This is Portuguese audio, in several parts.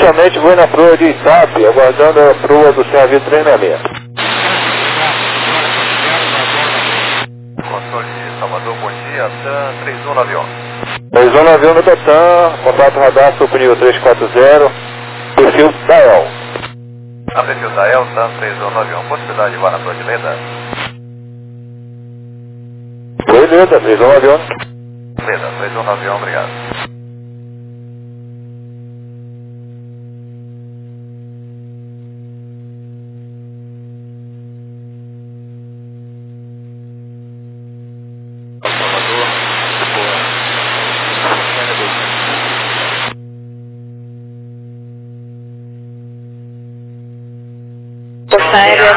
Inicialmente vou na proa de Itap, aguardando a proa do CAV 366. Controle de Salvador, bom dia, TAM 3191. 3191 no TAM, contato radar, suco nível 340, perfil Dael. A perfil Dael, TAM 3191, possibilidade de voar na proa de Leda? Foi Leda, 3191. Leda, 3191, obrigado. Força Aérea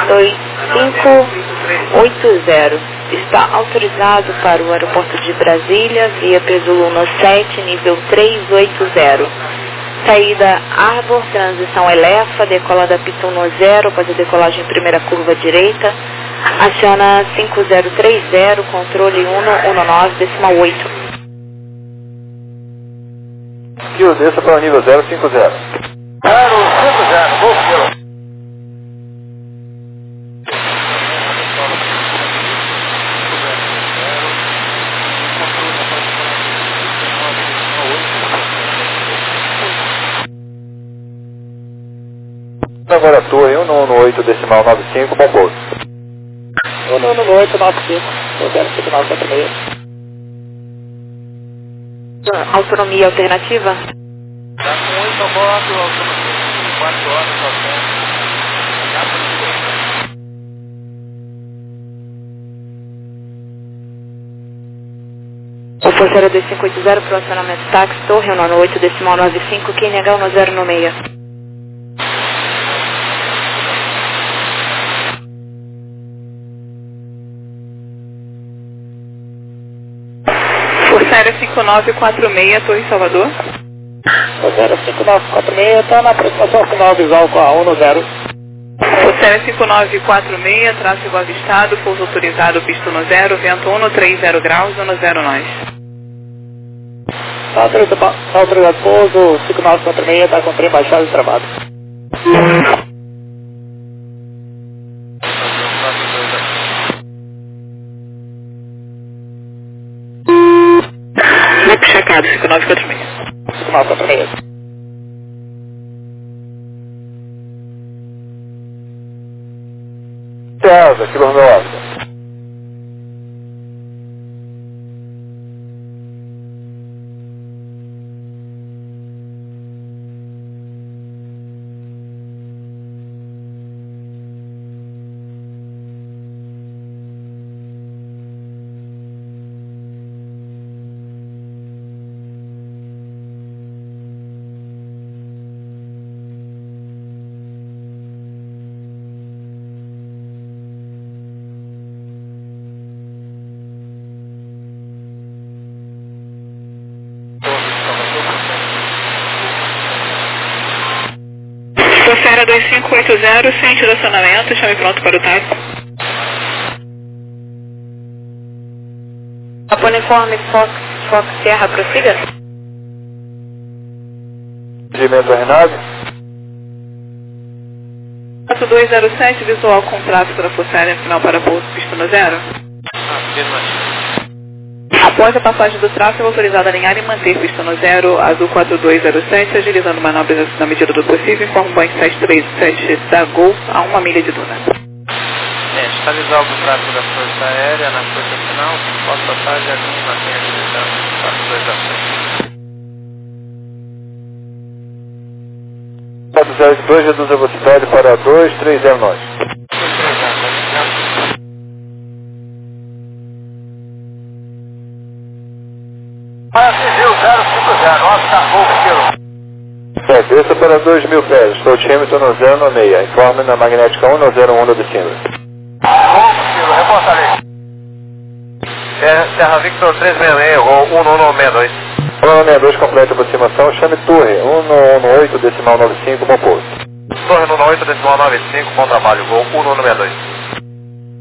2580 está autorizado para o aeroporto de Brasília via Peso 17, nível 380. Saída Arbor, transição Elefa, decola da pista 10 após a decolagem primeira curva direita. Aciona 5030, controle 119,8. Kilo, desça para o nível 050. 050, Golf Kilo. Agora torre 118 decimal 95, bom pouso. 118 95, 05946. Autonomia alternativa? Tá com 8 a bordo, autonomia 4 horas ao tempo. O Força Aérea 2580 para o acionamento táxi, torre 198 decimal 95, QNH 1096. Força Aérea 5946, Torre Salvador. 5946, está na aproximação final visual com a 10. Força Aérea 5946, traço igual avistado, pouso autorizado, pista 10, vento 130 graus, 10 nós. Está autorizado pouso, 5946, está com trem baixado e travado. Loop checado, 5946. 5946. César, Kilo Romeo Oscar. Força Aérea 2580, centro de acionamento, chame pronto para o táxi. Uniforme Fox Sierra, prossiga. Regimento Renave. 4207, visual com tráfego da Força Aérea final para pouso, pista 0. Após a passagem do tráfego, autorizado a alinhar e manter pista 0, azul 4207, agilizando manobras na medida do possível, informa o Boeing 737 da Gol a 1 milha de duna. Estabilizar o tráfego da Força Aérea na força final, pós-passagem, alinhe e mantenha a direção 402, reduz a velocidade para 230 nós. Civil 050, Oscar Golf Kilo. Desça para 2.000 pés, estou de Hamilton no 096, informe na magnética 101 da descida. Golf Kilo, reporta ali. Terra Victor 366, ou 11162. 162, completa a aproximação, chame torre 118 decimal 95, bom pouso. Torre 118 decimal 95, bom trabalho, gol 1162.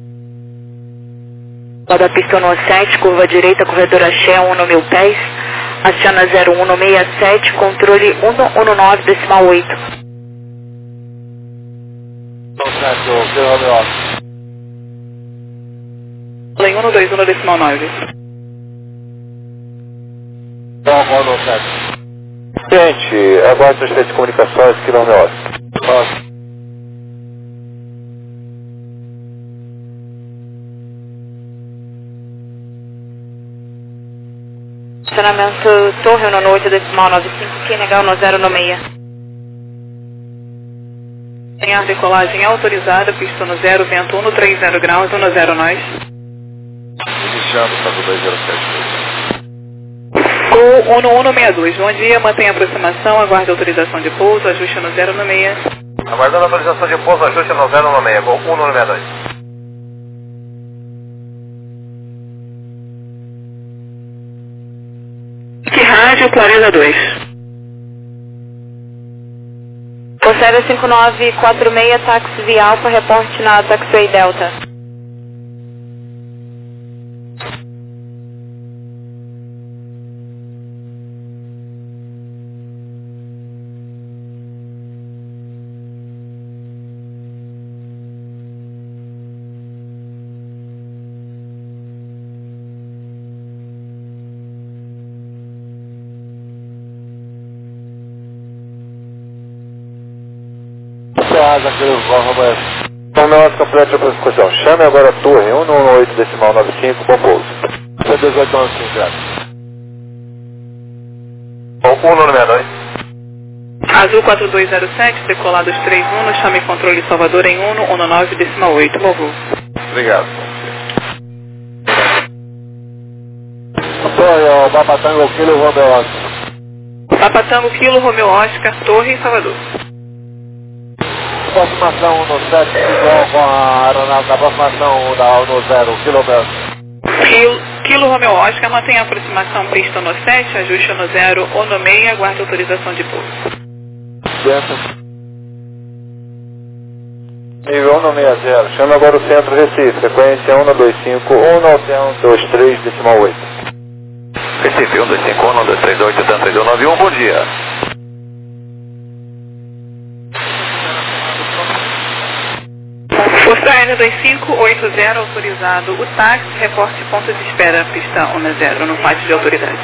Da pista 17, curva direita, corredor Axé, 1 no 1000 pés. Aciona 0167, controle 119,8. 121,9. Gente, agora transferência de comunicações, quilômetro Oscar. Estacionamento Torre 198,95, que legal no 096. Tem a decolagem autorizada, pista no 0, vento 130 graus, 10 nós. Iniciando, passo 207. Gol 1162, bom dia, mantém a aproximação, aguarde autorização de pouso, ajuste no 096. Aguardando a autorização de pouso, ajuste no 096, Gol 1162. Que rádio, Clareza 2. Posséria 5946, táxi via Alfa, reporte na Taxiway Delta. Romeu Oscar, complete a execução. Chame agora a torre 118,95, bom pouso. 18,95, graças. Bom, 1962. Azul 4207, decolados 31, chame controle Salvador em 119,8, movo. Obrigado. Torre, Papatango, Kilo, Romeu Oscar. Papatango, Kilo, Romeu Oscar, Torre em Salvador. Aproximação no 7, igual com a aeronave da aproximação da no 0, quilômetro. Kilo Romeu Oscar, mantém a aproximação pista no 7, ajuste no 0 ou no 6, aguarde autorização de pouso. Dentro. Nível 160, chama agora o centro Recife, frequência 125, 19123,8. Recife, 125, 12328, 7291, bom dia. Força Aérea 2580, autorizado o táxi, reporte ponto de espera, pista 10, no pátio de autoridade.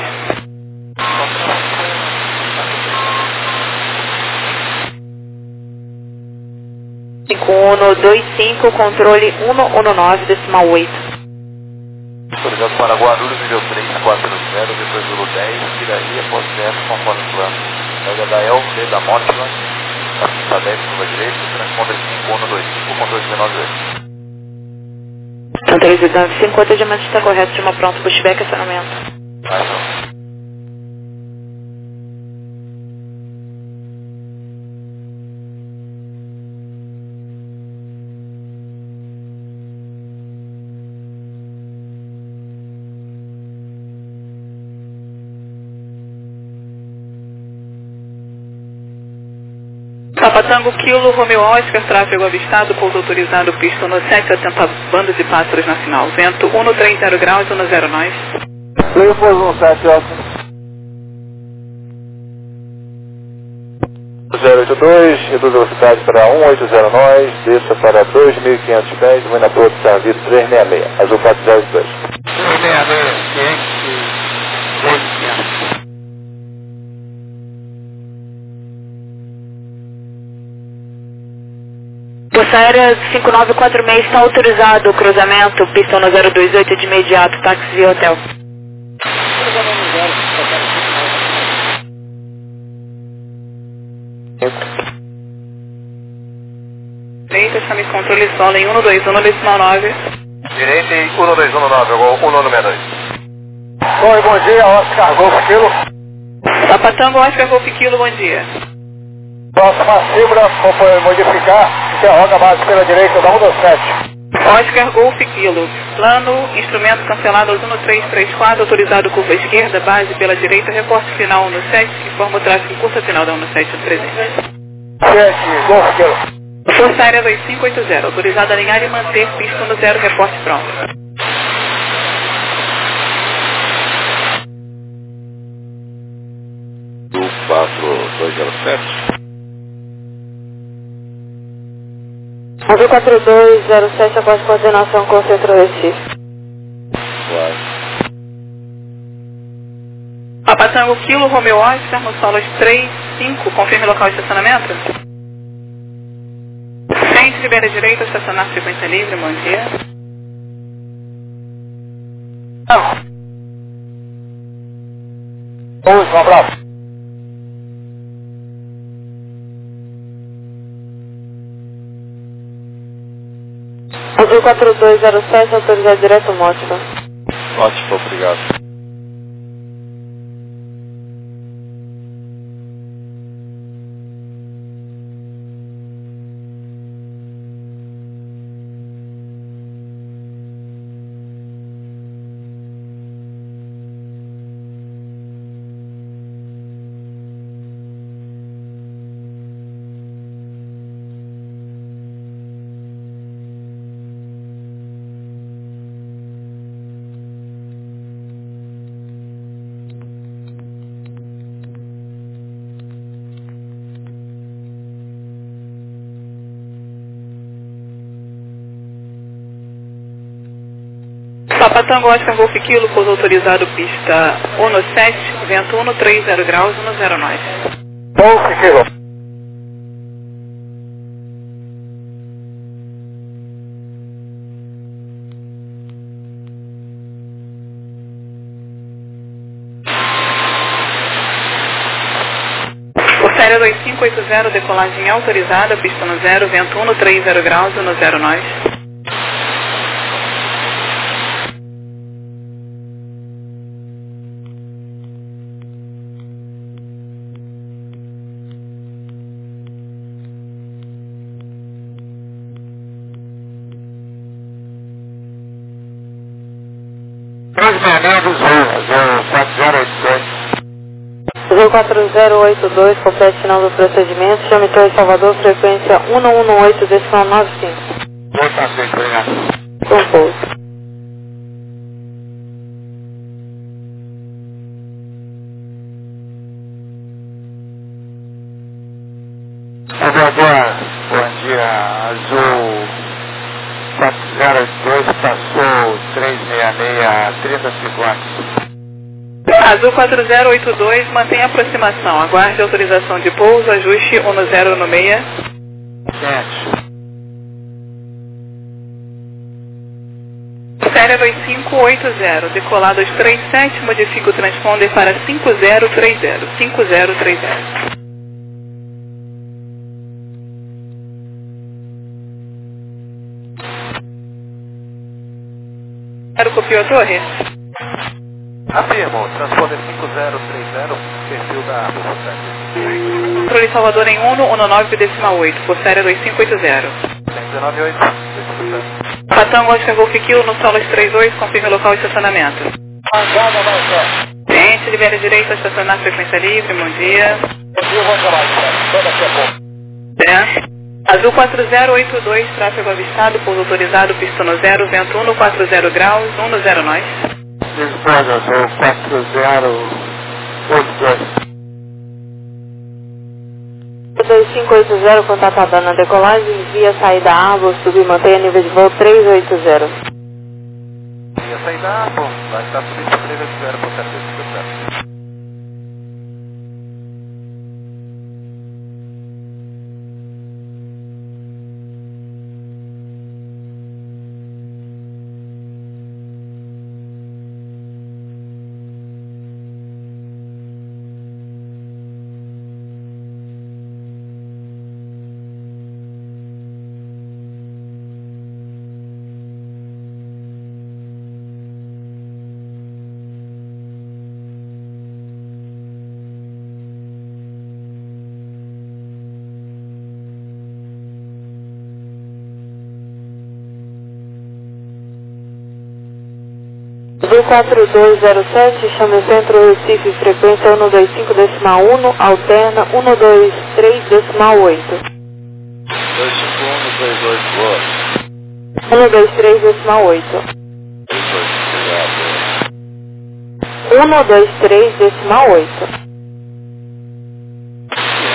Uno 25, controle 119,8. Autorizado para Guarulhos, nível 3400, depois do 10, tiraria após 0, conforme o plano. Pega da El, D da Mótila, pista 10, curva direita, transponder 5125, controle 198. Controle 205, atendimento está correto, de uma pronto, pushback, acionamento. Papatango, Kilo, Romeu Oscar, tráfego avistado, pouso autorizado, pista no 7, atenta bandas de pássaros na final. Vento 130 graus, 10 nós. Leio pouso 17, Oscar. 082, reduz a velocidade para 180 nós, desça para 2.500 pés, vou na produção, Vitor 366, azul 402. 366, ciente, 2.500. Força Aérea 5946, está autorizado o cruzamento, pista no 028 de imediato, táxi via hotel. Direita, chame controle solo em 121,9. Direita e 1219, agora 1962. Oi, bom dia, Oscar Golf Kilo. Papatango, Oscar Golf Kilo, bom dia. Próxima fibra, foi modificar, interroga a base pela direita da 127. Oscar Golf Kilo, plano, instrumento cancelado aos 1334, autorizado curva esquerda, base pela direita, reporte final 17, informa o tráfego curta final da 17300. 7, Golf Kilo. Força Aérea 2580, autorizado a alinhar e manter pista no 0, reporte pronto. 4207. Azul 4207, após coordenação com o Centro Recife. Vai. Papa Tango Kilo, Romeo Oscar, Mussolas 35, confirme local de estacionamento. Frente, libera direita, estacionar frequência livre, bom dia. Um abraço. Azul 4207, autorizado direto Mótica. Ótimo, obrigado. Papa Tango Oscar Golf Kilo, pouso autorizado pista 17, vento 130 graus, 109. Golf Kilo. Portaria 2580, decolagem autorizada, pista no 0, vento 130 graus, 109. Azul 4082, complete final do procedimento, chame Torre Salvador, frequência 118,95. Com pouso. Salvador, bom dia. Azul 402 passou 366, 30 segundos. Azul 4082, mantenha aproximação. Aguarde autorização de pouso, ajuste 10 no meia. Gente. Série 2580, decolado 237, modifica o transponder para 5030, 5030. Copiou a torre? Afirmo, transponder 5030, perfil da árvore. Controle Salvador em 119,8, por série 2580. 119,8, 2%. Patango Oscar Golf Kilo, no Solas 38, confirme o local de estacionamento. Agora vai ser. Gente, libera direito a estacionar frequência livre, bom dia. Bom dia, vou acabar. Só daqui a pouco. Azul 4082, tráfego avistado, pouso autorizado, pista no 0, vento 140 graus, 10 nós. Desculpa, Azul 4082. 2580, contato a dona decolagem, via saída árvore, subir, mantenha nível de voo 380. Via saída árvore, vai estar subindo 380 por certeza. Azul 4207, chame o Centro Recife, frequência 125,1, alterna 123,8. 251, 123,8. 123,8.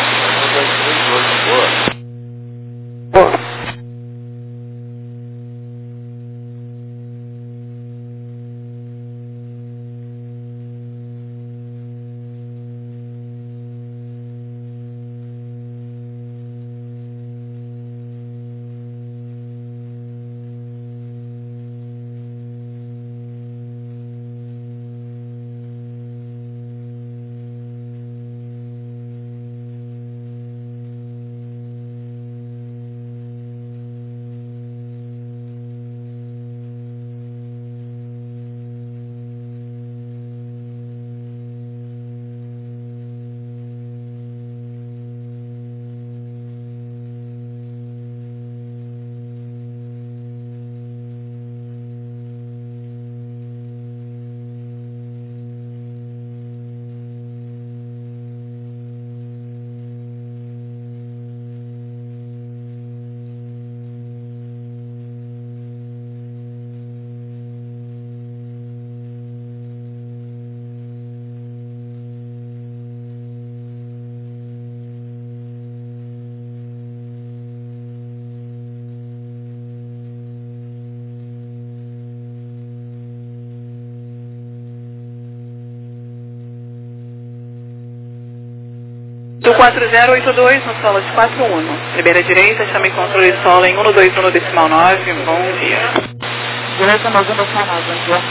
Do 4082 no solo de 41. Primeira direita, chame controle solo em 121 decimal 9. Bom dia. Direita 9 decimal 9, bom dia.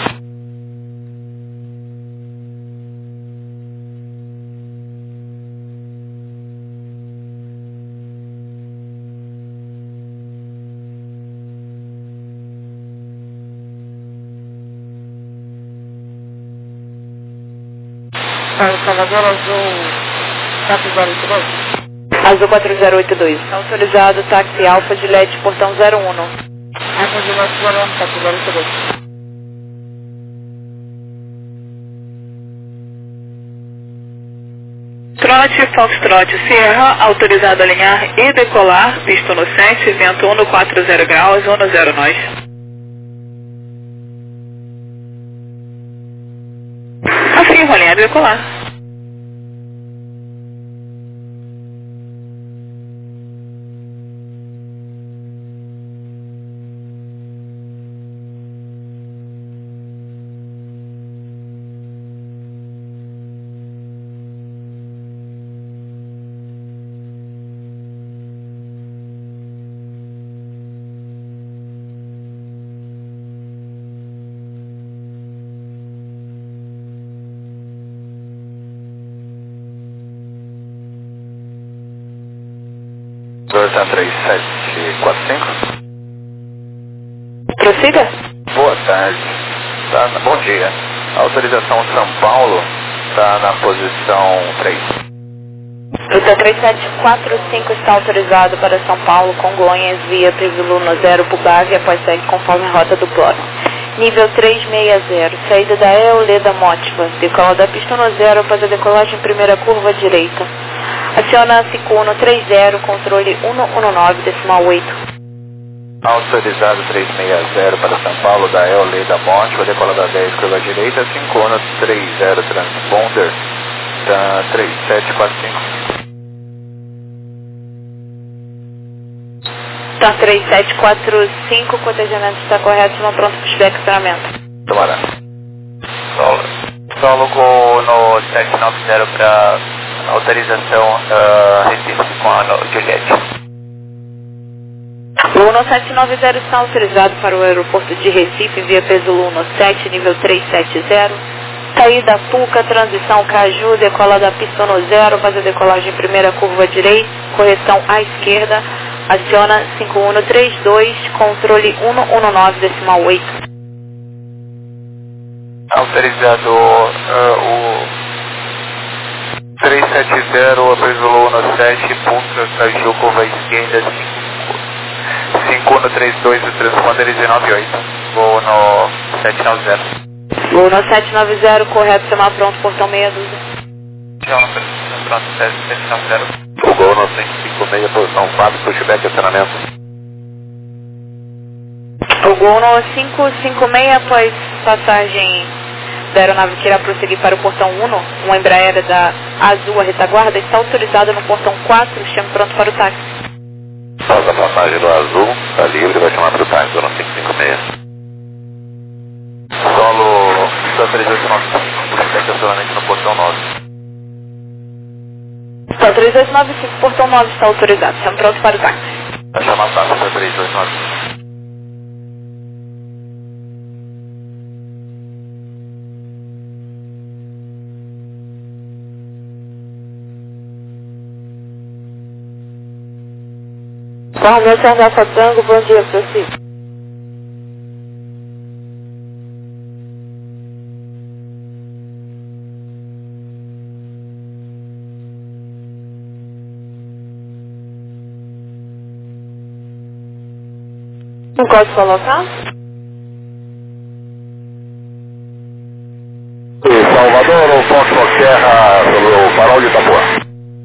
Salvador Azul 4082. Azul 4082. Autorizado táxi Alfa de LED, portão 01. Alfa de LED 4082. Trote, Foxtrot, Sierra, autorizado a alinhar e decolar, visto no 7, vento 140 graus, 10 nós. Afirmo, alinhar e decolar. Delta 3745. Prossiga. Boa tarde. Bom dia. Autorização São Paulo está na posição 3. Ruta 3745 está autorizado para São Paulo, Congonhas, via Priviluno 0 Pubag, após sair conforme a rota do plano. Nível 360, saída da Eoleda Motiva, decola da pista no 0 após a decolagem primeira curva direita. Aciona 5130, controle 119, decimal 8. Autorizado 360 para São Paulo, da Eoleda Motiva, decola da 10 curva direita, 5130 transponder, da 3745. Tá 3745, cotejamento está correto, não pronto para o acionamento. Tomara. Solo no 790 para autorização Recife com a Juliette. O no 790 está autorizado para o aeroporto de Recife, via Peso 17, nível 370. Saída Puca, transição Caju, decola da pista no 0, após a decolagem primeira curva direita, correção à esquerda, aciona 5132, controle 119, decimal 8. Autorizado o 370, Peso 17, Puca, Caju, curva esquerda, 5132, o transponder 198. Vou no 790. Vou no 790, correto, chamar pronto, portão meia dúzia. Pronto, 790. O Gol no 556, posição 4, pushback, acionamento. O Gol no 556, após passagem da aeronave que irá prosseguir para o portão 1, uma Embraer da Azul, a retaguarda, está autorizada no portão 4, chame pronto para o táxi. Faz a passagem do Azul, está livre, vai chamar para o táxi, no 556. Solo 3895, pushback, acionamento no portão 9. Tá 3895, portão 9 está autorizado, chame pronto para o táxi. Vai chamar a taxa para 3895. Romeu Alfa Tango, bom dia, prossiga. Não pode colocar? Salvador ou Fox Serra sobre o farol de Itapuã?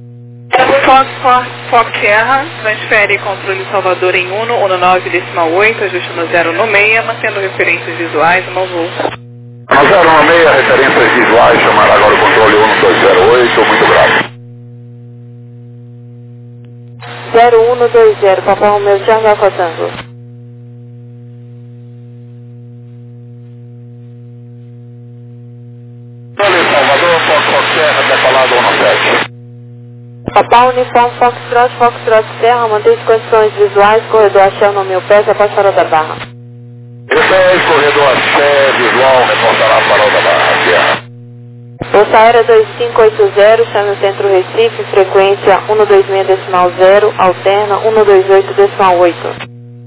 Fox Sierra, transfere controle Salvador em 119 decimal 8, ajuste no 0 no meia, mantendo referências visuais no voo. No 0 no meia, referências visuais, chamar agora o controle 1208, muito grave. 0120, Papai Romeu Alfa Tango. Salvador, Fox Serra, decolado 17. Papá Uniforme Foxtrot Serra, mantém as condições visuais, corredor Axé no meu pé, após Farol da Barra. Isso corredor Axé, visual, reportará Farol da Barra, Sierra. Força Aérea 2580, chame o Centro Recife, frequência 126.0, alterna 128.8.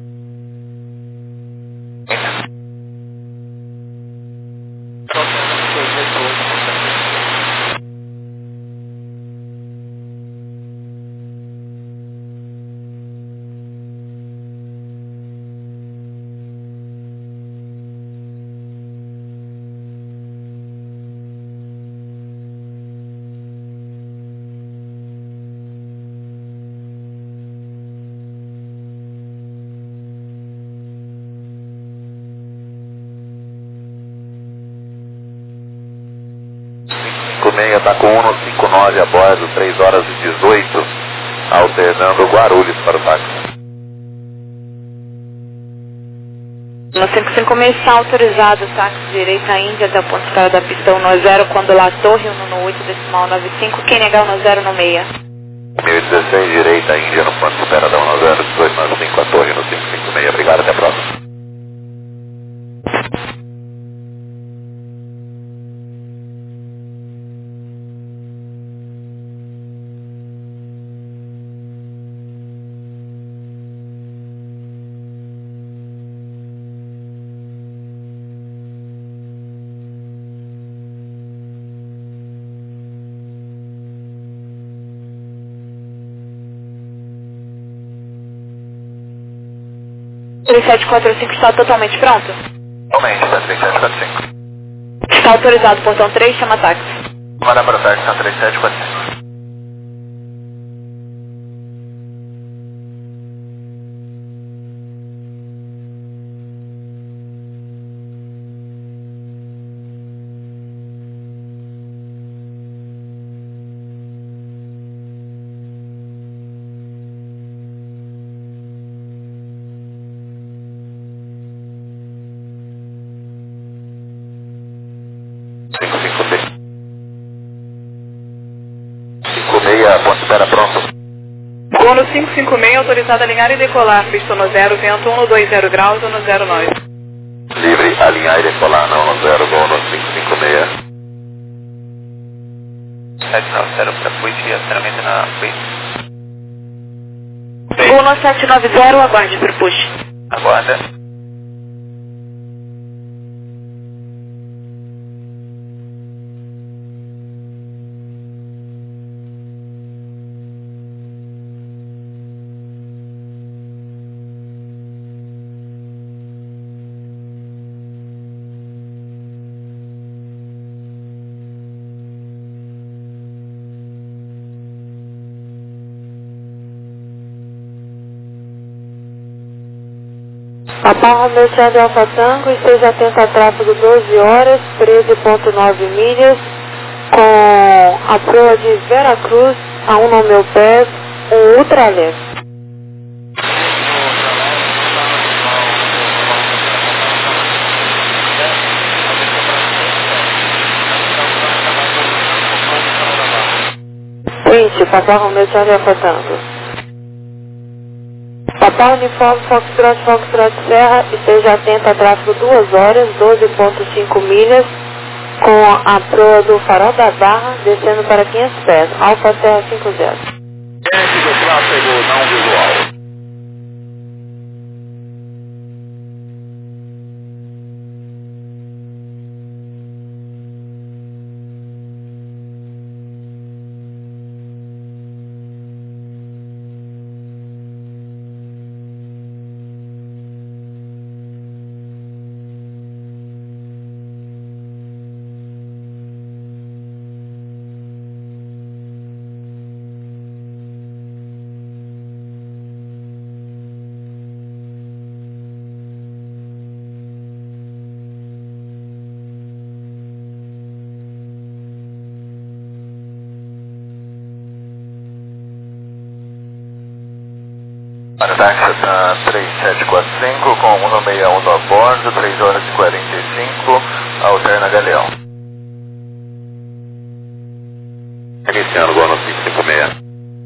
Está com 159 a bordo, 3 horas e 18, alternando Guarulhos para o táxi. No 556 está autorizado, táxi direita Índia até o ponto de escala da pista 190, quando lá Torre 118.95, quem negar 106. 1016, direita Índia no ponto de espera da 190, 1895, a Torre no 556, obrigado, até a próxima. O 3745 está totalmente pronto? Totalmente, está 3745. Está autorizado, portão 3, chama táxi. Mandar para o táxi, está 3745. Ponto de espera pronto. Voo no 556, autorizado a alinhar e decolar, pista no 0, vento 120 graus, 109. Livre, alinhar e decolar na 10, voo no 556. 790 para Puig, acionamento na Puig. Voo no 790, aguarde para o push. Aguarda. Papá Romeu Charlie Alfa Tango, esteja atento a tráfego 12 horas, 13.9 milhas, com a proa de Veracruz a 1 no meu pé, um ultraleve. Wind, Papá Romeu Charlie Alfa Tango. Papá Uniforme Foxtrot Serra, esteja atento a tráfego 2 horas, 12.5 milhas, com a proa do Farol da Barra, descendo para 500 pés, Alfa Serra 50. Ciente do tráfego não visual. Táxi está 3745 com 161 a bordo, 3 horas e 45, alterna Galeão. Iniciando o voo no 556.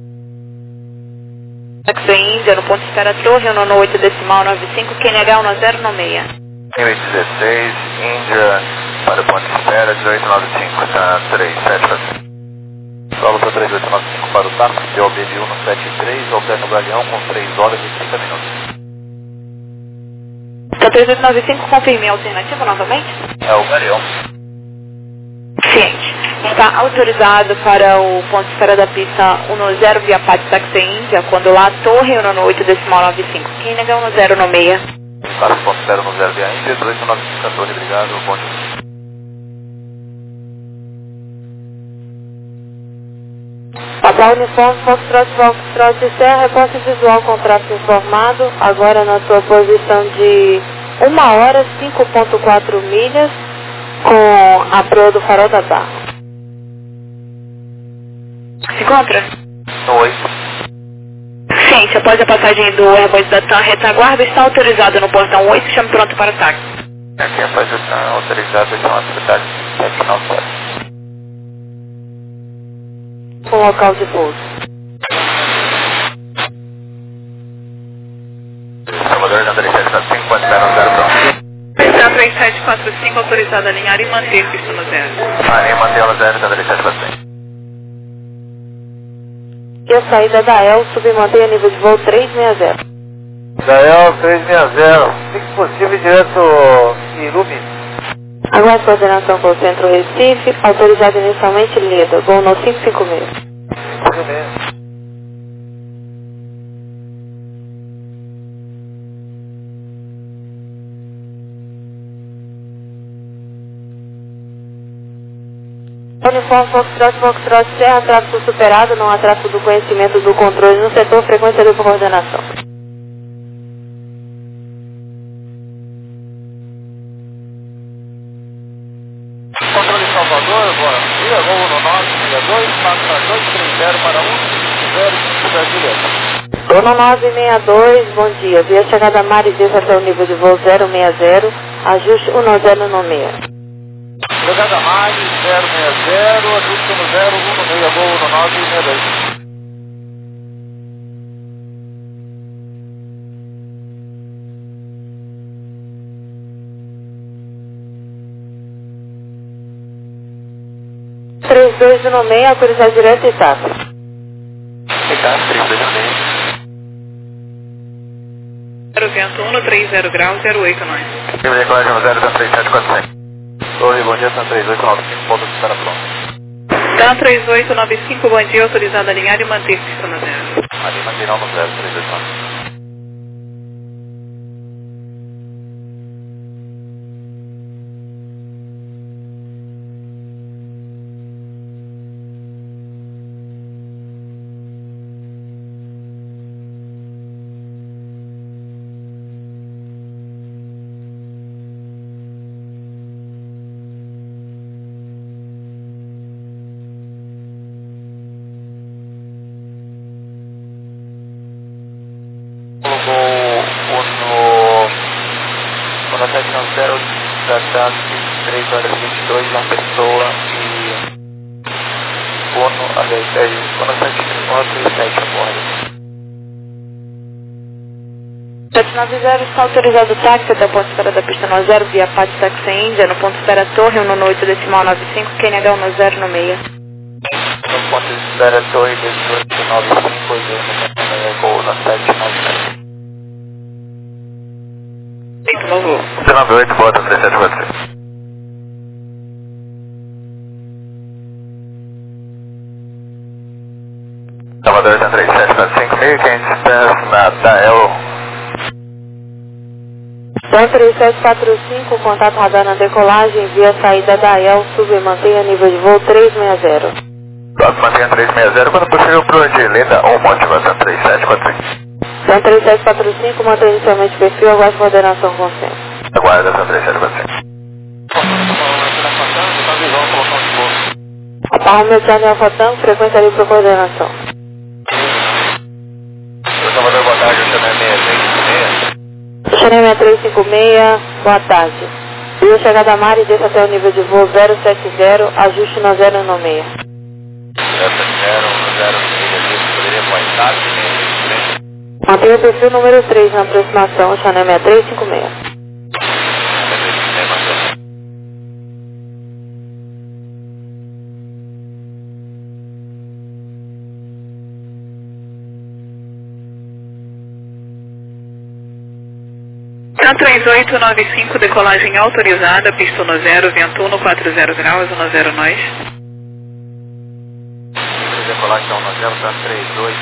Taxi Índia, no ponto de espera Torre, no 8 decimal 95, QNH 1096. Nível 16, Índia, para o ponto de espera, 1895, está 37. Solo para 3895 para o táxi, DOB de 173, ao pé no Galeão, com 3 horas e 30 minutos. Está 3895, confirme a alternativa novamente? É o Galeão. Ciente. Está autorizado para o ponto de espera da pista 10 via Pátio Taxi Índia, quando lá Torre, no 8 decimal 95, QNH 1096. Para o ponto de espera no 0 via Índia, 1895, 14, obrigado, bom dia. Papá Uniforme, Foxtrot Serra, reposta visual com tráfego informado, agora na sua posição de 1 hora, 5.4 milhas, com a proa do Farol da Barra. Se encontra? Oi. Ciente, após a passagem do Airbus da TAM, retaguarda está autorizado no portão 8, chame pronto para o táxi. Aqui após a TAM, autorizado, então a cidade 794. Com local de pouso. Salvador, na 3745, pode estar no 0 pronto. Está 3745, autorizado a alinhar e manter pista no 0. Marinha, mantém ela 0, na 3745. E a saída da EL submantém a nível de voo 360. Da EL 360, se possível, direto Irubi. Aguarde coordenação com o Centro Recife, autorizado inicialmente Leda, voo no 556. Tudo bem. Uniforme Foxtrot Serra, tráfego superado, não há tráfego do conhecimento do controle no setor, frequência de coordenação. Controle Salvador, bom dia, voo no 962, passa 230 para 150, Brasília. Dono 962, bom dia. Via chegada Mari desce até o nível de voo 060, ajuste 1096. Chegada Mari 060, ajuste no 016, voo no 962. no meio, autorizar direto e táxi. Ricardo, 3296. Vento 130 graus, 089. Nível de colégio 03745. Oi, bom dia, TAM 3895, ponto de espera pronto. TAM 3895, bom dia, autorizado a alinhar e manter pista no 0. Marinha, mantém no 0, 329. No 790, tratado de 3 horas e 22, uma pessoa e Bono, aliás, Bono 737 a bordo. 790 está autorizado o táxi até o ponto de espera da pista 90 via Pátio Taxi Índia, no ponto de espera Torre, no 8 decimal 95, QNH 1096. No ponto de espera Torre 1895, voo na 797. 198, bota 3743. Salvador 3745, 1500 na Dael. 3745, contato radar na decolagem via saída da EL, mantenha nível de voo 360. Mantenha 360, quando possível pro de Linda ou Motivação 3745. 3745, mantém inicialmente perfil, aguarde coordenação com centro. Aguarda 3745. Aparro meu Charlie Alfa Tango, frequência ali para coordenação. Salvador, boa tarde, eu chamei 6356. Xerém 6356, boa tarde. Via chegada Mari, desça até o nível de voo 070, ajuste no 096. 070, 096, poderia aguentar, Mantenha o perfil número 3 na aproximação, Channel 6356. Tá 3895, decolagem autorizada, pista no 0, vento 140 graus, 10 nós. Decolagem 10, tá 38.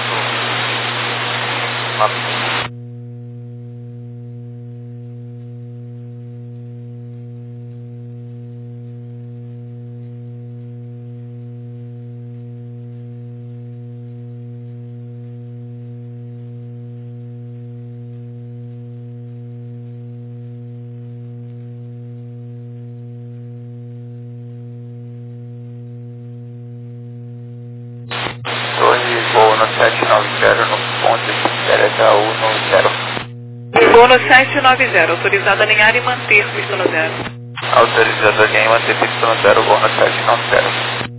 Voo no 790 no ponto HU no 0. Voo no 790, autorizado a alinhar e manter pista no 0. Autorizado a alinhar e manter pista no 0, voo no 790.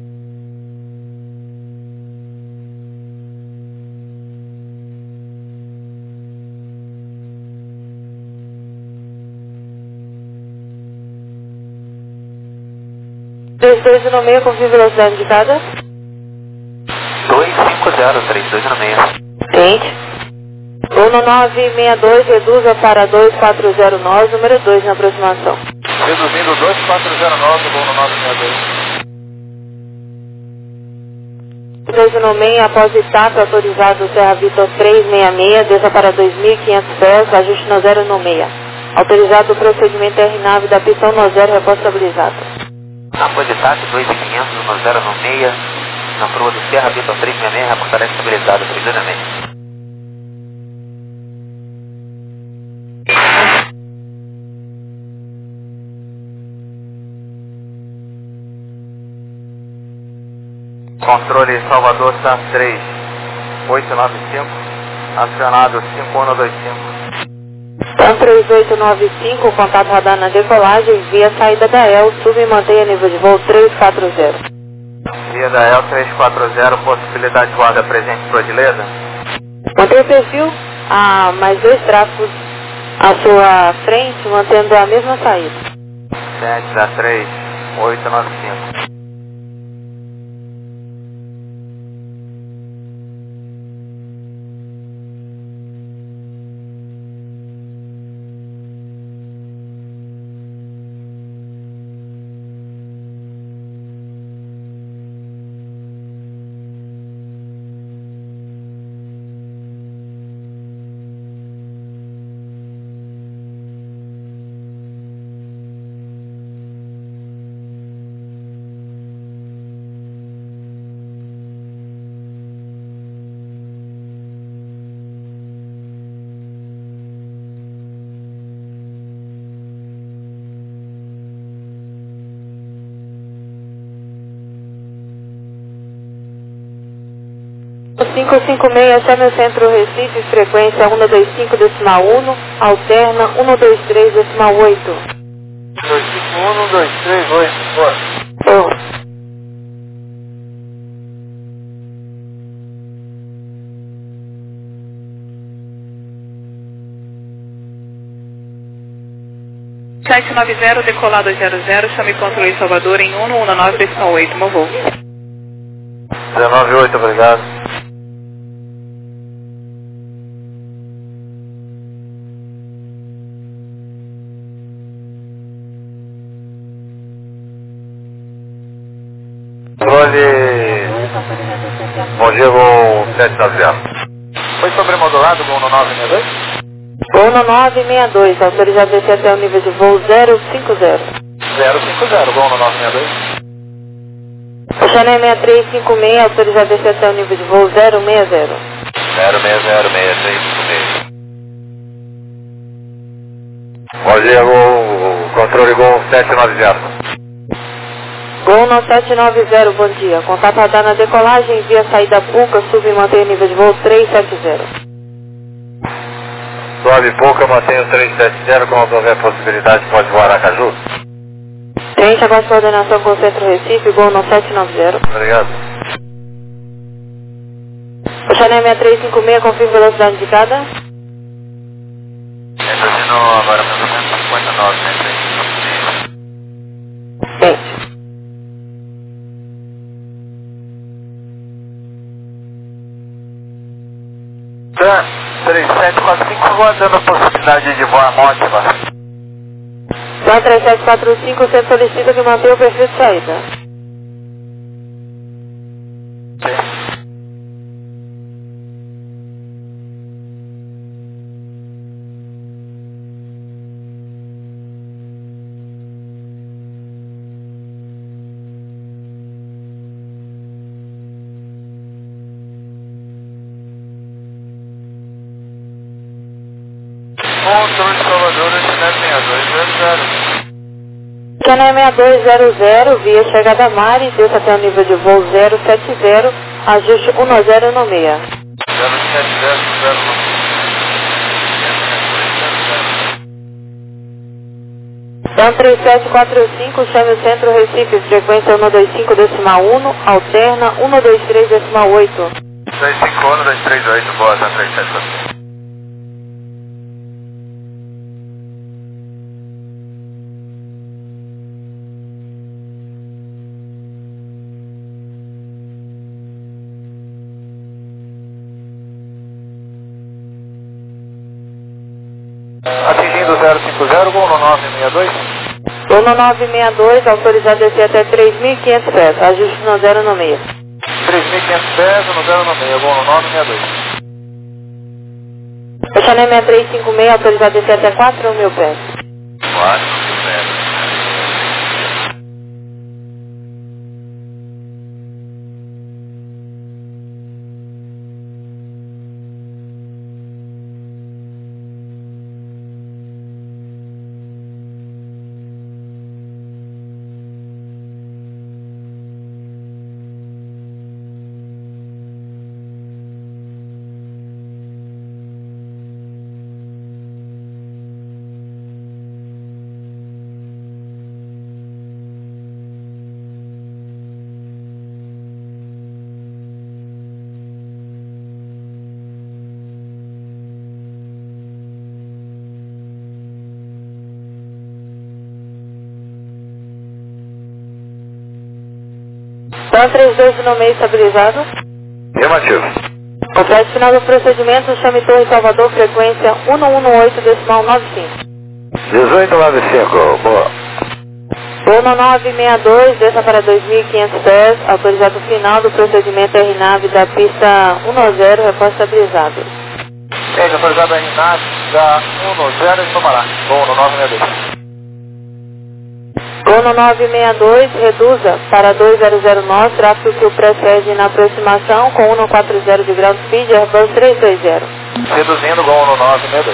no meio, confirme velocidade indicada. 250, 3296. Tente. Voo no 962, reduza para 2409, número 2 na aproximação. Reduzindo 2409, voo no 962. 296, após etapa, autorizado Serra Vitor 366, desça para 2.500 pés, ajuste no 096. Autorizado o procedimento R-Nave da pista no 0, responsabilizado. Após etapa, 2500 no 096. Na prova do Serra Vitor 366, reportará estabilizado, 396. Controle Salvador SAS 3, 895, acionado 5125. TAM 3895, contato radar na decolagem, via saída da EL, sub e mantenha nível de voo 340. Via da EL 340, possibilidade de guarda presente por Odileda? Mantenha o perfil a mais 2 tráfegos à sua frente, mantendo a mesma saída. 7 895. O 556, chame o centro Recife, frequência 125.1, alterna 123.8. 251, 123, 8, bora. Oh. Sete 790, decolado 00, chame controle Salvador em 119.8, movou. 198, obrigado. Controle. Bom dia, voo 790. Foi sobremodulado, voo no 962? Voo no 962, autorizado a descer até o nível de voo 050. 050, voo no 962. Channel 6356, autorizado a descer até o nível de voo 060. 0606356. Bom dia, voo, controle Gol 790. Gol no 790, bom dia. Contato radar na decolagem, via saída Puca, sub e mantém o nível de voo 370. Suave Puca, mantenha o 370, como houver possibilidade, pode voar Aracaju. Tente a coordenação com o centro Recife, Gol no 790. Obrigado. Channel 6356, confirma velocidade indicada. Reduzindo agora para 259, né? Sim. Tá, 3745, aguardando a possibilidade de voar Mótiva. Então 3745, você solicita que mantenha o perfil de saída. Sim. Controle de Salvador, Channel 6200. Channel 6200, via chegada a Mari, desça até o nível de voo 070, ajuste 10 no meia. 070. Então 3745, chame o centro Recife, frequência 125.1, alterna 123.8. 251-238, boa, tá 3745. Atingindo 050, voo no 962. Voo no 962, autorizado a descer até 3.500 pés, ajuste no 0 no meia. 3.500 pés, no 0 no meio, voo no 962. Channel 6356, autorizado a descer até 4.000 pés. 4 pés. Então 32 no meio estabilizado. Afirmativo. Complete final do procedimento, chame Torre Salvador, frequência 118.95. 1895, boa. Voo no 962, desça para 2.500 pés, autorizado final do procedimento RNAV da pista 10, reforço estabilizado. Seja autorizado a RNAV da 10 de Tomará, voo no 962. Voo no 962, reduza para 200 nós, tráfego que o precede na aproximação com 140 de ground speed, Airbus 320. Reduzindo, voo no 962.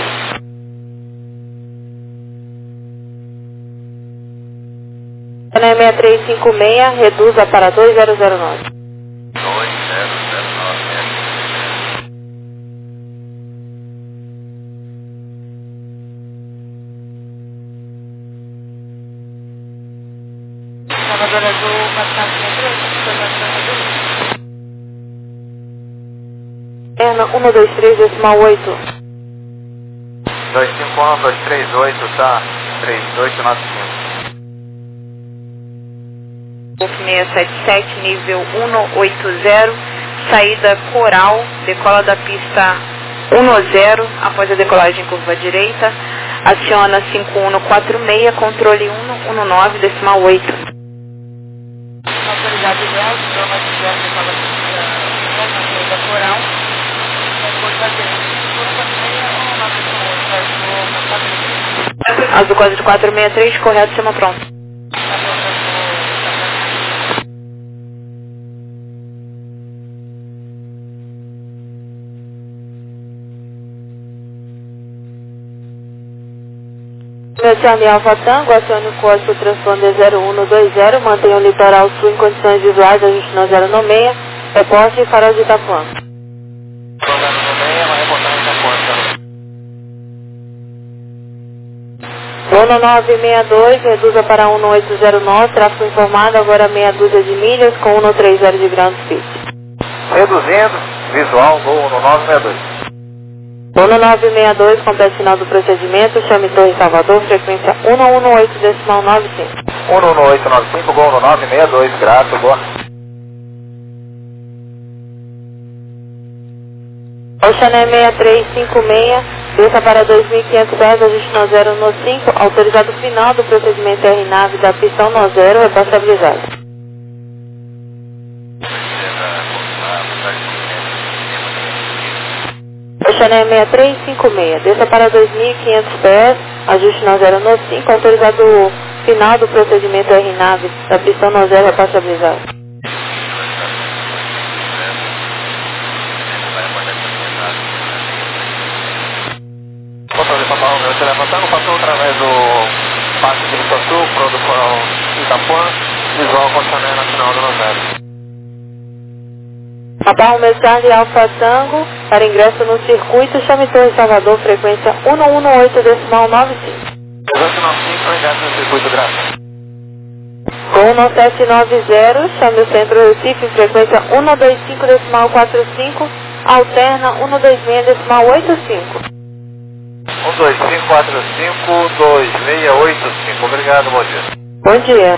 Channel 6356, reduza para 200 nós. 2009. Salvador Azul, passado Perna 123.8. 251-238, tá? 3895. 677, nível 180, saída Coral, decola da pista 10, após a decolagem em curva direita, aciona 5146, controle 119.8. Autoridade ideal, prova de zero, decola da pista 10, saída Coral, curva direita, 5146, Azul quadro 463, correto, chama pronto. Charlie Alfa Tango, acione o código transponder 0120, mantenha o litoral sul em condições visuais, ajuste no 0 no meia, reporte e farol de Itapuã. Voo no 962, reduza para 180 nós, tráfego informado, agora meia dúzia de milhas com 130 de ground speed. Reduzindo, Visual, gol no 962. Gol no 962, complete final do procedimento, chame Torre Salvador, frequência 118 decimal 95. 11895, gol no 962, grato, boa. Oceané 6356, desça para 2.500 pés, ajuste no 0 no 5, autorizado final do procedimento R-Nave da pistão no 0, responsabilizado. Oceané 6356, desça para 2.500 pés, ajuste no 0 no 5, autorizado final do procedimento R-Nave da pistão no 0, responsabilizado. Você levantando, passou através do Parque de Sul, pro do Coral Itapuã, visual com Oceané Nacional do 90. Papa Romeo Charlie Alfa Tango, para ingresso no circuito, chame Torre Salvador, frequência 118 decimal 95. 1895, ingresso no circuito, graças. Gol no 790, chame o Centro Recife, frequência 125 decimal 45, alterna 126 decimal 85. 125452685. Obrigado, bom dia. Bom dia.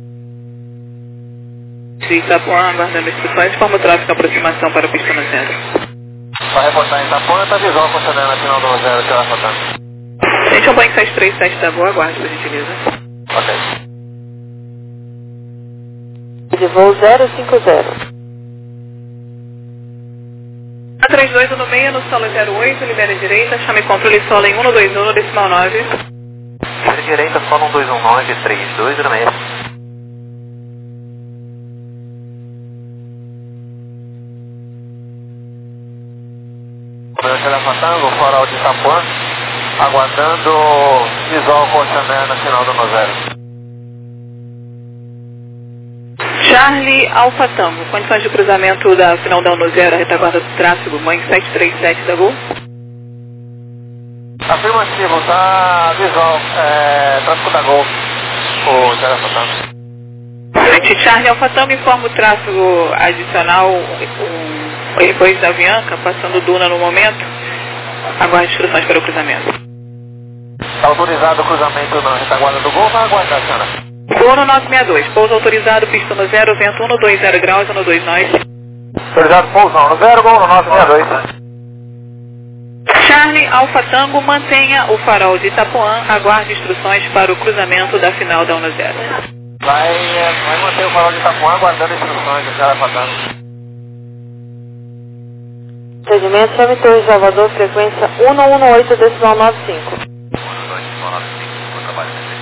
Itapuã, aguardando instruções, forma o tráfego aproximação para a pista no centro. Para reportar em Itapuã, está visual com Oceané Nacional do 90, que ela reportando. Gente, o Boeing 737 da Boa, aguarde, por gentileza. Ok. De voo 050. A32 no meio, no solo 08, libera a direita, chame controle solo em 121 decimal 9. Libera direita, solo 1219, 32 no meio. Você levantando, o farol de Itapuã, aguardando visual com Oceané Nacional do 90. Charlie Alfa Tango, condições de cruzamento da final da 10, retaguarda do tráfego, Boeing 737 da Gol. Afirmativo, tá visual, tráfego da Gol, o Zé Alfa Tango. Charlie Alfa Tango informa o tráfego adicional, depois da Avianca, passando Duna no momento, aguarde instruções para o cruzamento. Está autorizado o cruzamento na retaguarda do Gol, vai aguardar, senhora. Gol no 962, pouso autorizado, pista no 0, vento 120 graus, 129. Autorizado pousão no 0, gol no 962. Charlie Alfa Tango, mantenha o farol de Itapuã, aguarde instruções para o cruzamento da final da 10. Vai manter o farol de Itapuã, aguardando instruções do cara falando. Procedimento, chame Torre Salvador, frequência 118 decimal 95. 11895, vou trabalhar nesse.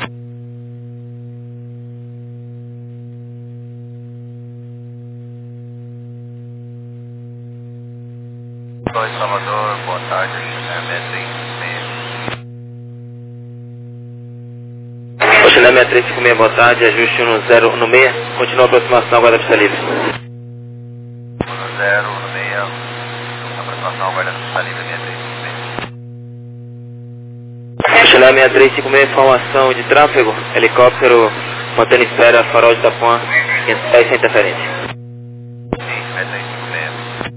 Torre Salvador, boa tarde, Oceané 6356, boa tarde, ajuste no 0 no 6, continua a aproximação, aguarda pista livre. No 0 no 6, aproximação, aguarda pista livre, 6356. Oceané 6356, informação de tráfego, helicóptero, mantendo espera, farol de Itapuã, 510 sem interferência. Sim, 6356.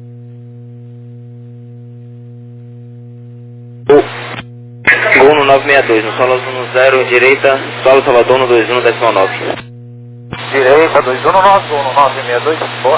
Gol no 962, no solo no 0, direita, solo Salvador no 21, decimal 9. Direita, 219, gol no 962, boa.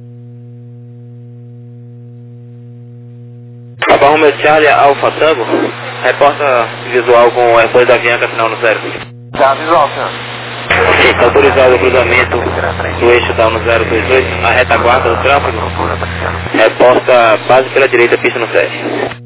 Papa Romeo Charlie Alfa Tango, reporta visual com o airport da Avianca final no 0. Já visual, senhor. Sim, está autorizado o cruzamento do eixo da 1022, a retaguarda do tráfego, reporta base pela direita, pista no 7.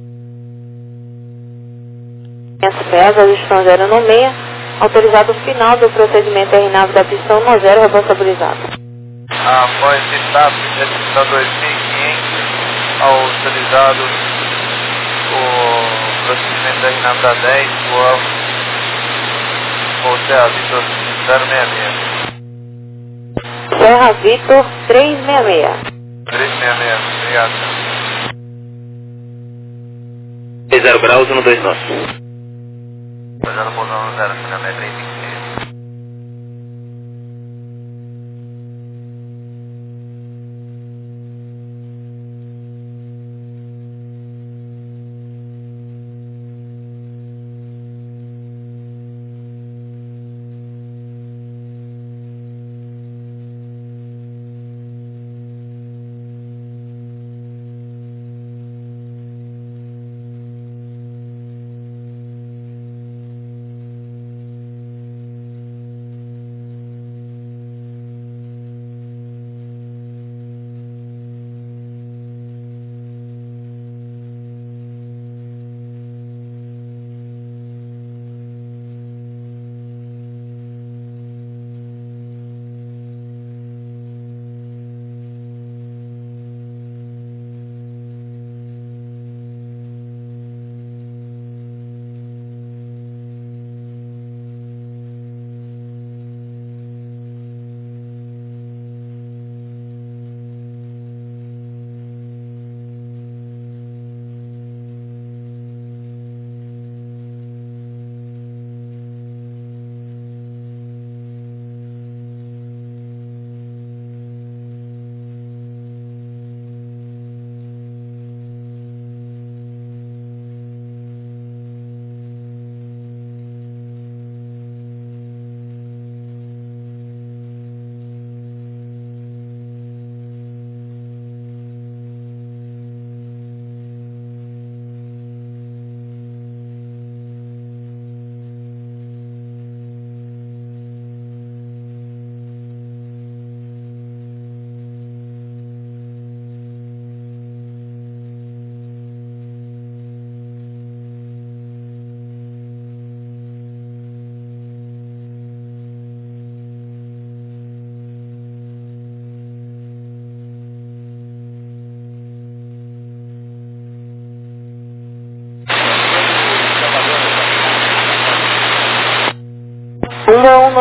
500 pés, ajuste 0 no 6, autorizado final do procedimento R-Nave da pistão no 0, responsabilizado. Após TAP, da 2500, autorizado o procedimento R-Nave da 10, Hotel Vitor 066. Serra Vitor 366. 366, obrigado. 0 graus, 129. Fazendo pousão no 0, Oceané 356.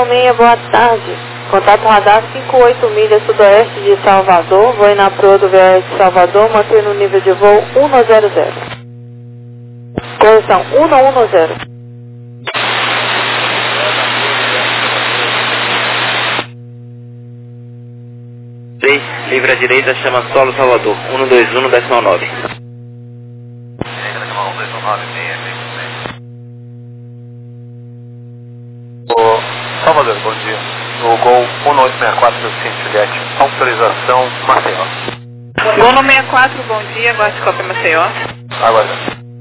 66, boa tarde. Contato radar 58 milhas sudoeste de Salvador, voo na proa do VS de Salvador, mantendo o nível de voo 100. Posição 110. Livre à direita, chama Solo Salvador, 121, decimal 9. Salvador, bom dia. O Gol 1864 do Cinto Juliette, autorização Maceió. Gol no 64, bom dia, Guarda Copy Maceió. Aguarda.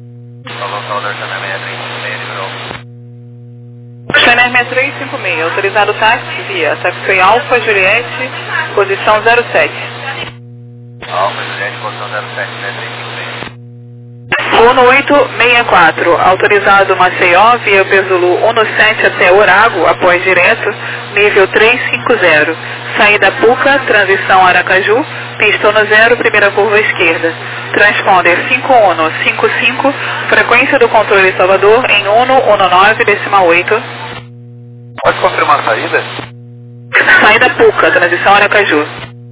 Channel 6356, autorizado táxi via Taxi Alfa Juliette, posição 07. Alfa Juliette, posição 07, 6356. Gol no 864, autorizado Maceió via Pesulu 17 até Orago, após direto, nível 350. Saída Puca, transição Aracaju, pista 10, primeira curva esquerda. Transponder 5155, frequência do controle Salvador em 119, decimal 8. Pode confirmar a saída? Saída Puca, transição Aracaju.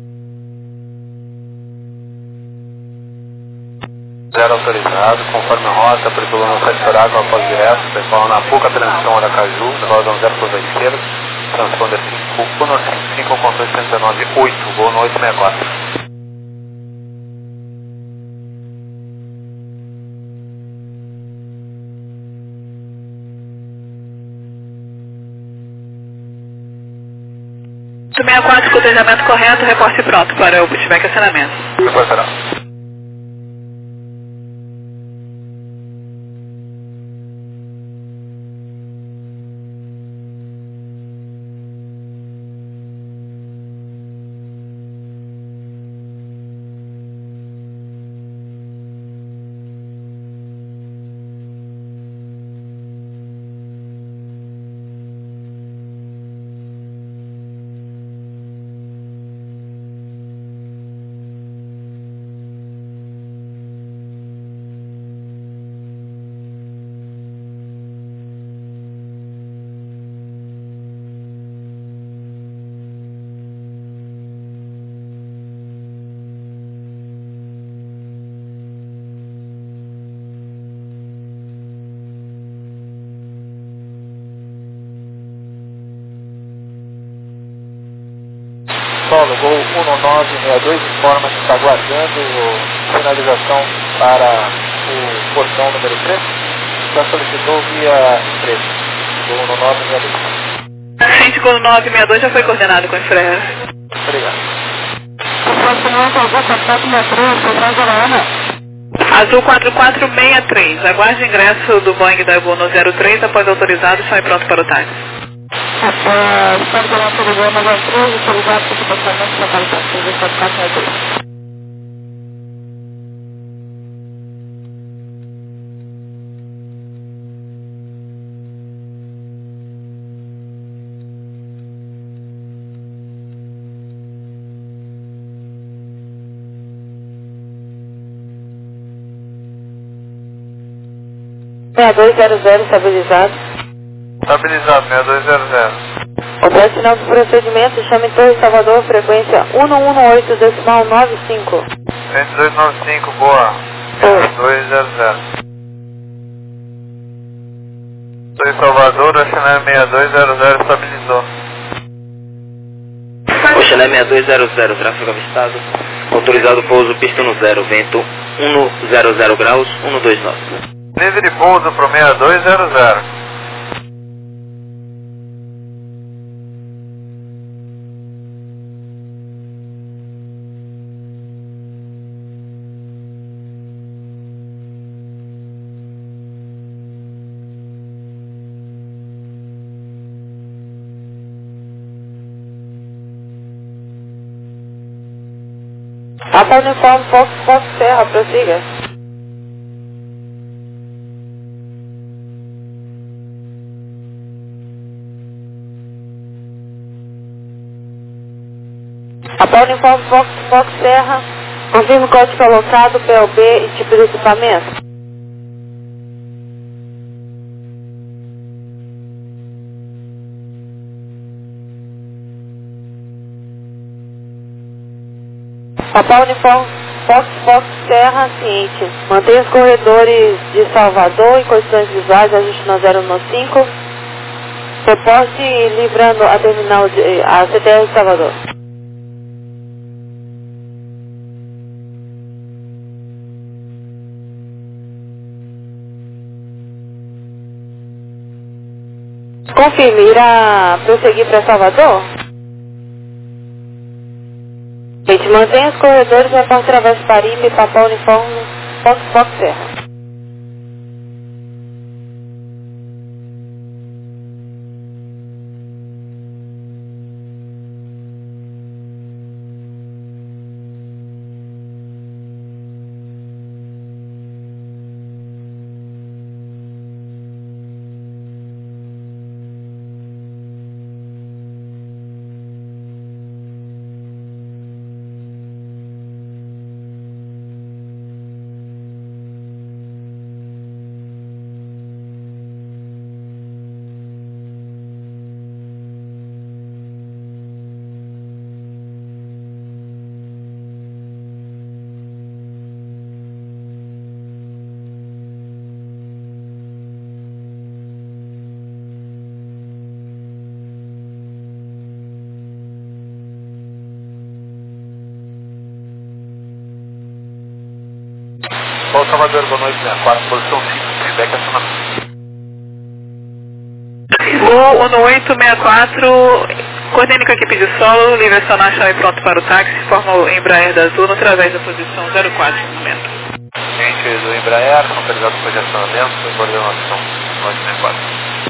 Zero autorizado, conforme a rota, perpulando 7 Orago após direto, pessoal na Puca, transição Aracaju, decoladão 0 curva esquerda, transponder 5155, controle 119.8, voo no 864. Do 64, cotejamento correto, reporte pronto para o pushback e acionamento. Reportará. Solo, Gol 1962, informa que está aguardando sinalização para o portão número 3. Já solicitou via empresa. Gol 1962. Gente, Gol 962 já foi coordenado com a Freire. Obrigado. Azul 4463, aguarde ingresso do Boeing da Gol no 03 após autorizado, sai pronto para o táxi. Estamos do nosso voo 93, autorizado para o comportamento para o táxi 4463. Estabilizado. Estabilizado, 6200. Obra sinal de procedimento, chame Torre Salvador, frequência 118, decimal 95. 2295, boa. 6200. Torre Salvador, Oceané 6200, estabilizou. Oceané 6200, tráfego avistado. Autorizado pouso pista no 0, vento 100 graus, 129. Livre pouso para o 6200. Papa Uniforme Fox Serra, prossiga. Papa Uniforme Fox Serra, confirma o código alocado, PLB e tipo de equipamento. Papa Uniforme Fox Serra ciente. Mantenha os corredores de Salvador em condições visuais, ajuste no 015. Reporte livrando a terminal a CTR de Salvador. Confirme, irá prosseguir para Salvador? Gente, mantenha os corredores, reporte Traverso Parimba e Papa Uniforme Fox Serra. Salvador, boa noite, 64, posição 5, feedback acionamento. Gol 1864, coordene com a equipe de solo, livre acionar, chave pronto para o táxi, forma o Embraer da Azul através da posição 04 no momento. Gente do Embraer, localizado com acionamento, coordenação 964.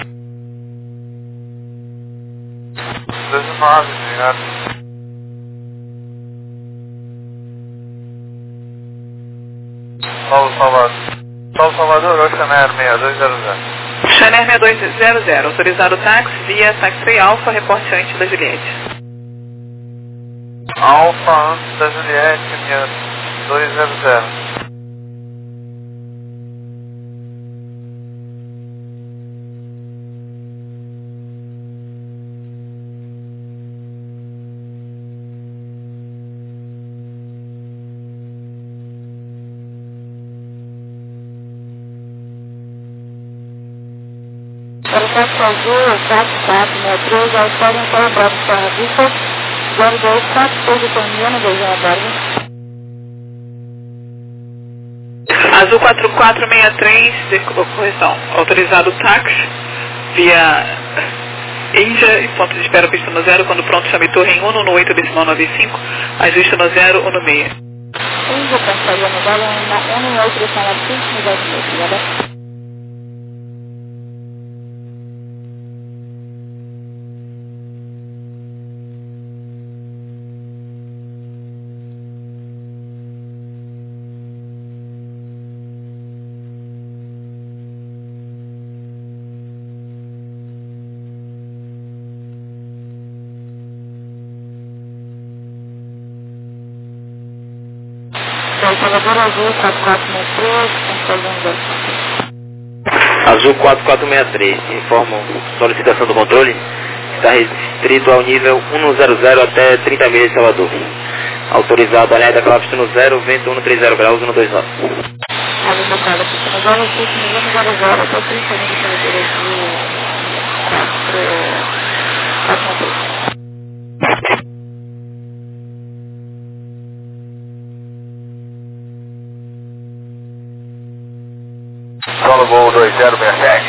19, obrigado. Salvador, Oceaner 6200. Chanel 6200, autorizado o táxi via Taxi Alfa, reporte antes da Juliette. Alfa antes da Juliette, 200. Aeroporto Azul, 4463, Alfredo para Bravo Serra Vista, 02, posição Miana, 2 aguarda. Azul 4463, correção, autorizado o táxi via Índia e ponto de espera pista no 0, quando pronto chame torre em 1 no 8 decimal 95, ajuste no 0 ou no meio. Índia, passaria no dólar, 1 no 8 decimal 95, no 10 obrigada. Salvador Azul 4463, Azul 4463, informo solicitação do controle, está restrito ao nível 100 até 30 milhas de Salvador. Autorizado a da Clavista no 0, vento 130 graus 129. Avisado, pista no 0, 6 milhões 00, até 30 milhas de Salvador. Solo Gol 2067.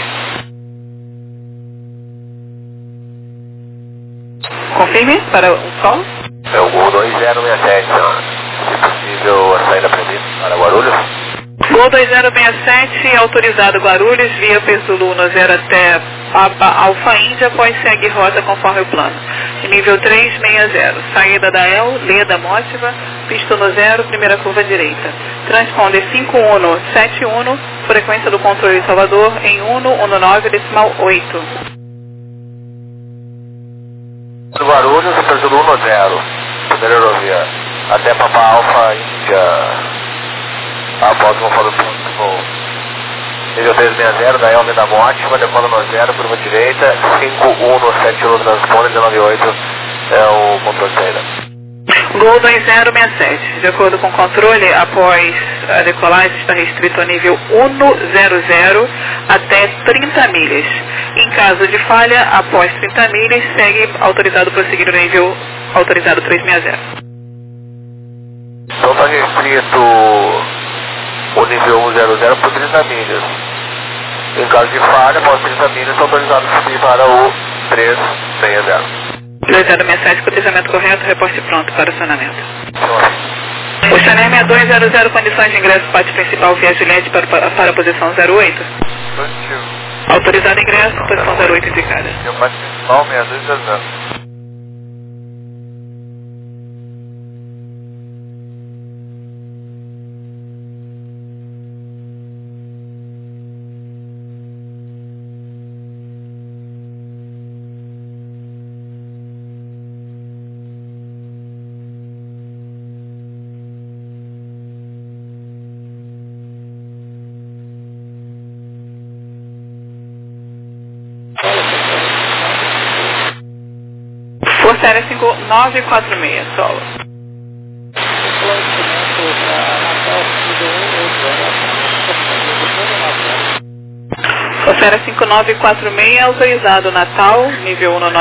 Confirme para o solo. É o Gol 2067, se possível a saída prevista para Guarulhos. Gol 2067, autorizado Guarulhos, via Perzulu no 0 até Alfa Índia, após segue rota conforme o plano. Nível 360, saída da El, Leda Mótiva, pista no 0, primeira curva direita. Transponder 5171, frequência do controle de Salvador em 119 decimal 8. Do Guarulhos, Perzulu no 0, primeira aerovia, até Papa Alfa Índia. Após o conforme do ponto, nível 360 da Elme da Mótima, decola no 0, curva direita, 5171 transponder, 198 é o controle de saída. Gol 2067. De acordo com o controle, após a decolagem está restrito ao nível 100 até 30 milhas. Em caso de falha, após 30 milhas, segue autorizado prosseguir no nível autorizado 360. Então está restrito o nível 100 por 30 milhas. Em caso de falha, após 30 milhas, está autorizado subir para o 360. 2067, cotizamento correto, reporte pronto para acionamento. Senhor. O Chanel 6200, condições de ingresso, pátio principal via Juliette para a posição 08. Positivo. Autorizado ingresso, posição 08 indicada. E o pátio principal 6200. Força Aérea 5946, solo. Força Aérea 5946, autorizado Natal, nível 1